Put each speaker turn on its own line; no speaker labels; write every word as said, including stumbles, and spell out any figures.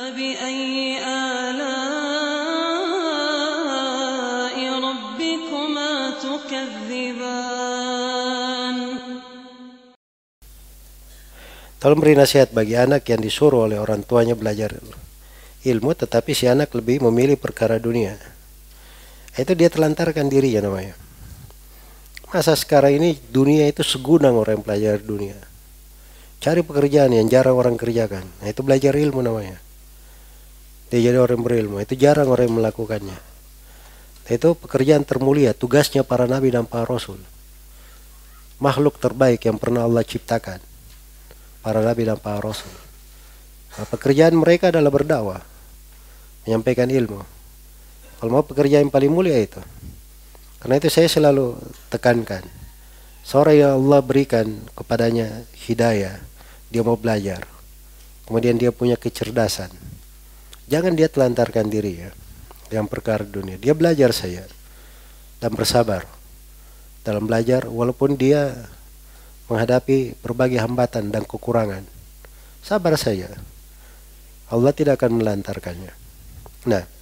فبأي آلاء ربكما تكذبان.
Tolong beri nasihat bagi anak yang disuruh oleh orang tuanya belajar ilmu, tetapi si anak lebih memilih perkara dunia. Itu dia telantarkan dirinya namanya. Masa sekarang ini dunia itu segudang orang yang belajar dunia. Cari pekerjaan yang jarang orang kerjakan. Nah, itu belajar ilmu namanya. Dia jadi orang berilmu. Itu jarang orang yang melakukannya. Nah, itu pekerjaan termulia. Tugasnya para nabi dan para rasul. Makhluk terbaik yang pernah Allah ciptakan. Para nabi dan para rasul. Nah, pekerjaan mereka adalah berdakwah. Menyampaikan ilmu. Kalau mau pekerjaan yang paling mulia itu. Karena itu saya selalu tekankan. Seorang yang Allah berikan kepadanya hidayah. Dia mau belajar. Kemudian dia punya kecerdasan. Jangan dia telantarkan diri ya. Yang perkara dunia. Dia belajar saja. Dan bersabar. Dalam belajar walaupun dia menghadapi berbagai hambatan dan kekurangan. Sabar saja. Allah tidak akan melantarkannya. Nah.